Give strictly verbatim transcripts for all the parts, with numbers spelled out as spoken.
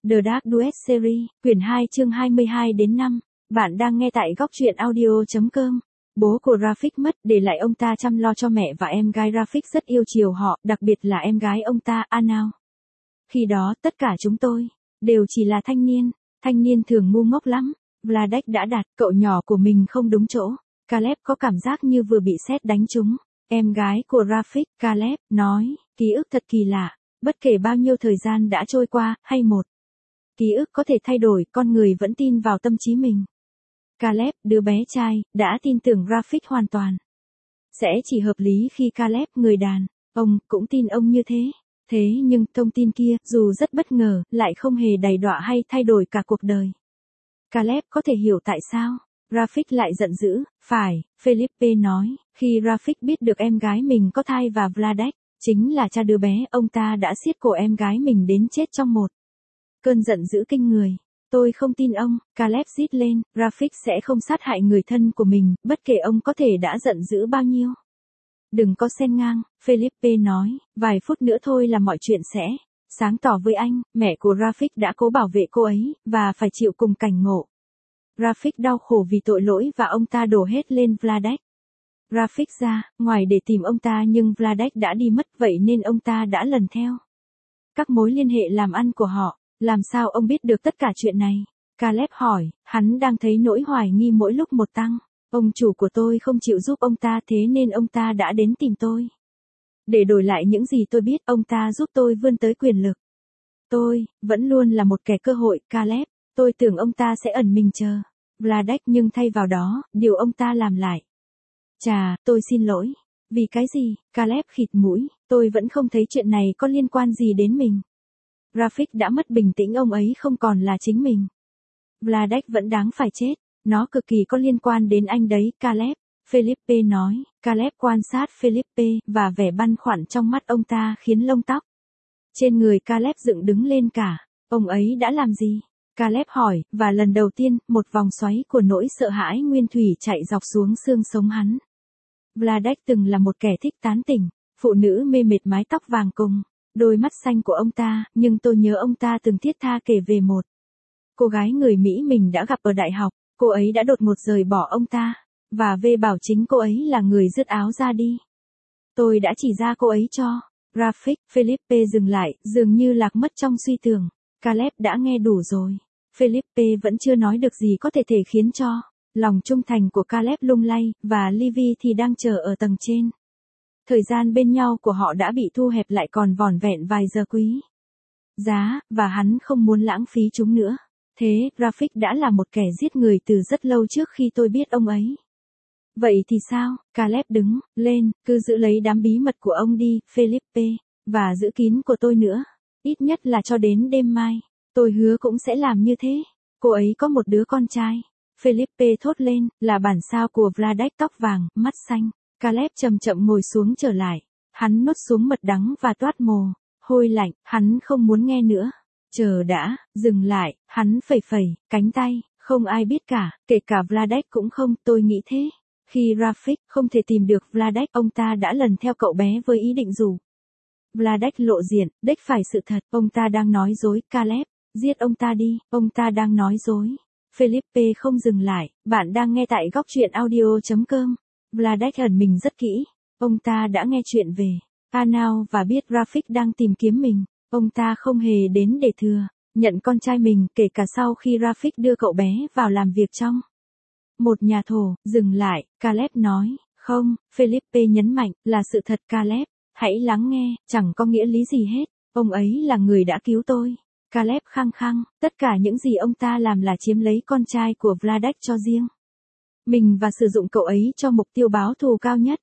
The Dark Duet Series, quyển hai chương hai mươi hai đến năm. Bạn đang nghe tại góc truyện audio chấm com. Bố của Rafik mất, để lại ông ta chăm lo cho mẹ và em gái. Rafik rất yêu chiều họ, đặc biệt là em gái ông ta, Anau. Khi đó, tất cả chúng tôi đều chỉ là thanh niên. Thanh niên thường ngu ngốc lắm. Vladek đã đặt cậu nhỏ của mình không đúng chỗ. Caleb có cảm giác như vừa bị sét đánh trúng. Em gái của Rafik, Caleb, nói, ký ức thật kỳ lạ. Bất kể bao nhiêu thời gian đã trôi qua, hay một ký ức có thể thay đổi, con người vẫn tin vào tâm trí mình. Caleb, đứa bé trai, đã tin tưởng Rafik hoàn toàn. Sẽ chỉ hợp lý khi Caleb, người đàn ông, cũng tin ông như thế. Thế nhưng, thông tin kia, dù rất bất ngờ, lại không hề đầy đọa hay thay đổi cả cuộc đời. Caleb có thể hiểu tại sao Rafik lại giận dữ. Phải, Felipe nói, khi Rafik biết được em gái mình có thai và Vladek chính là cha đứa bé, ông ta đã siết cổ em gái mình đến chết trong một cơn giận dữ kinh người. Tôi không tin ông, Caleb rít lên, Rafik sẽ không sát hại người thân của mình, bất kể ông có thể đã giận dữ bao nhiêu. Đừng có xen ngang, Felipe nói, vài phút nữa thôi là mọi chuyện sẽ sáng tỏ với anh. Mẹ của Rafik đã cố bảo vệ cô ấy, và phải chịu cùng cảnh ngộ. Rafik đau khổ vì tội lỗi và ông ta đổ hết lên Vladek. Rafik ra ngoài để tìm ông ta nhưng Vladek đã đi mất, vậy nên ông ta đã lần theo các mối liên hệ làm ăn của họ. Làm sao ông biết được tất cả chuyện này? Caleb hỏi, hắn đang thấy nỗi hoài nghi mỗi lúc một tăng. Ông chủ của tôi không chịu giúp ông ta, thế nên ông ta đã đến tìm tôi. Để đổi lại những gì tôi biết, ông ta giúp tôi vươn tới quyền lực. Tôi vẫn luôn là một kẻ cơ hội, Caleb. Tôi tưởng ông ta sẽ ẩn mình chờ Vladek, nhưng thay vào đó, điều ông ta làm lại. Chà, tôi xin lỗi. Vì cái gì? Caleb khịt mũi, tôi vẫn không thấy chuyện này có liên quan gì đến mình. Rafik đã mất bình tĩnh, ông ấy không còn là chính mình. Vladek vẫn đáng phải chết, nó cực kỳ có liên quan đến anh đấy, Caleb. Felipe nói, Caleb quan sát Felipe, và vẻ băn khoăn trong mắt ông ta khiến lông tóc trên người Caleb dựng đứng lên cả. Ông ấy đã làm gì? Caleb hỏi, và lần đầu tiên, một vòng xoáy của nỗi sợ hãi nguyên thủy chạy dọc xuống xương sống hắn. Vladek từng là một kẻ thích tán tỉnh, phụ nữ mê mệt mái tóc vàng cùng đôi mắt xanh của ông ta, nhưng tôi nhớ ông ta từng thiết tha kể về một cô gái người Mỹ mình đã gặp ở đại học. Cô ấy đã đột ngột rời bỏ ông ta, và V bảo chính cô ấy là người dứt áo ra đi. Tôi đã chỉ ra cô ấy cho Rafik. Felipe dừng lại, dường như lạc mất trong suy tưởng. Caleb đã nghe đủ rồi. Felipe vẫn chưa nói được gì có thể thể khiến cho lòng trung thành của Caleb lung lay, và Livy thì đang chờ ở tầng trên. Thời gian bên nhau của họ đã bị thu hẹp lại còn vỏn vẹn vài giờ quý giá, và hắn không muốn lãng phí chúng nữa. Thế, Rafik đã là một kẻ giết người từ rất lâu trước khi tôi biết ông ấy. Vậy thì sao? Caleb đứng lên, cứ giữ lấy đám bí mật của ông đi, Felipe, và giữ kín của tôi nữa. Ít nhất là cho đến đêm mai. Tôi hứa cũng sẽ làm như thế. Cô ấy có một đứa con trai. Felipe thốt lên, là bản sao của Vladek, tóc vàng, mắt xanh. Caleb chậm chậm ngồi xuống trở lại. Hắn nuốt xuống mật đắng và toát mồ hôi lạnh, hắn không muốn nghe nữa. Chờ đã, dừng lại, hắn phẩy phẩy cánh tay, không ai biết cả, kể cả Vladek cũng không, tôi nghĩ thế. Khi Rafik không thể tìm được Vladek, ông ta đã lần theo cậu bé với ý định rủ Vladek lộ diện, đếch phải sự thật, ông ta đang nói dối, Caleb, giết ông ta đi, ông ta đang nói dối. Felipe không dừng lại, bạn đang nghe tại góc truyện audio chấm com. Vladek ẩn mình rất kỹ, ông ta đã nghe chuyện về Anau và biết Rafik đang tìm kiếm mình. Ông ta không hề đến để thừa nhận con trai mình, kể cả sau khi Rafik đưa cậu bé vào làm việc trong một nhà thổ. Dừng lại, Caleb nói, không, Felipe nhấn mạnh, là sự thật. Caleb, hãy lắng nghe, chẳng có nghĩa lý gì hết, ông ấy là người đã cứu tôi. Caleb khăng khăng, tất cả những gì ông ta làm là chiếm lấy con trai của Vladek cho riêng mình và sử dụng cậu ấy cho mục tiêu báo thù cao nhất.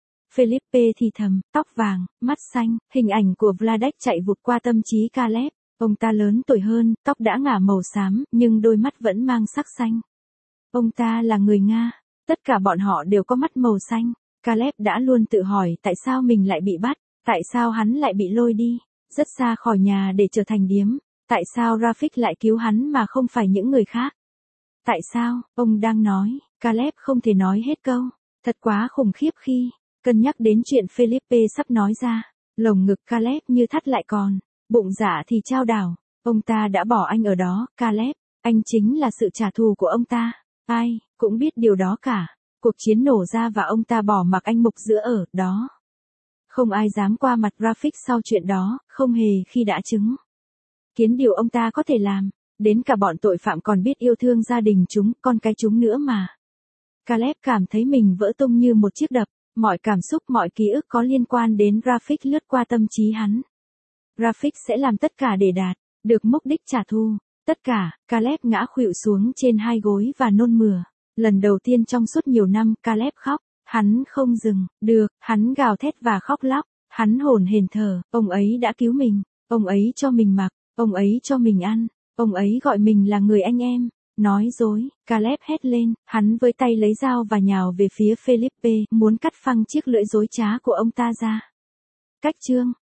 Felipe thì thầm, tóc vàng, mắt xanh, hình ảnh của Vladek chạy vụt qua tâm trí Caleb. Ông ta lớn tuổi hơn, tóc đã ngả màu xám, nhưng đôi mắt vẫn mang sắc xanh. Ông ta là người Nga. Tất cả bọn họ đều có mắt màu xanh. Caleb đã luôn tự hỏi tại sao mình lại bị bắt, tại sao hắn lại bị lôi đi rất xa khỏi nhà để trở thành điếm, tại sao Rafik lại cứu hắn mà không phải những người khác. Tại sao, ông đang nói, Caleb không thể nói hết câu. Thật quá khủng khiếp khi cân nhắc đến chuyện Felipe sắp nói ra. Lồng ngực Caleb như thắt lại còn bụng dạ thì chao đảo. Ông ta đã bỏ anh ở đó, Caleb. Anh chính là sự trả thù của ông ta. Ai cũng biết điều đó cả. Cuộc chiến nổ ra và ông ta bỏ mặc anh mục giữa ở đó. Không ai dám qua mặt Rafik sau chuyện đó, không hề khi đã chứng kiến điều ông ta có thể làm. Đến cả bọn tội phạm còn biết yêu thương gia đình chúng, con cái chúng nữa mà. Caleb cảm thấy mình vỡ tung như một chiếc đập. Mọi cảm xúc, mọi ký ức có liên quan đến Rafik lướt qua tâm trí hắn. Rafik sẽ làm tất cả để đạt được mục đích trả thù. Tất cả. Caleb ngã khuỵu xuống trên hai gối và nôn mửa. Lần đầu tiên trong suốt nhiều năm, Caleb khóc. Hắn không dừng được, hắn gào thét và khóc lóc. Hắn hổn hển thở, ông ấy đã cứu mình. Ông ấy cho mình mặc, ông ấy cho mình ăn. Ông ấy gọi mình là người anh em. Nói dối, Caleb hét lên, hắn với tay lấy dao và nhào về phía Felipe, muốn cắt phăng chiếc lưỡi dối trá của ông ta ra. Cách chương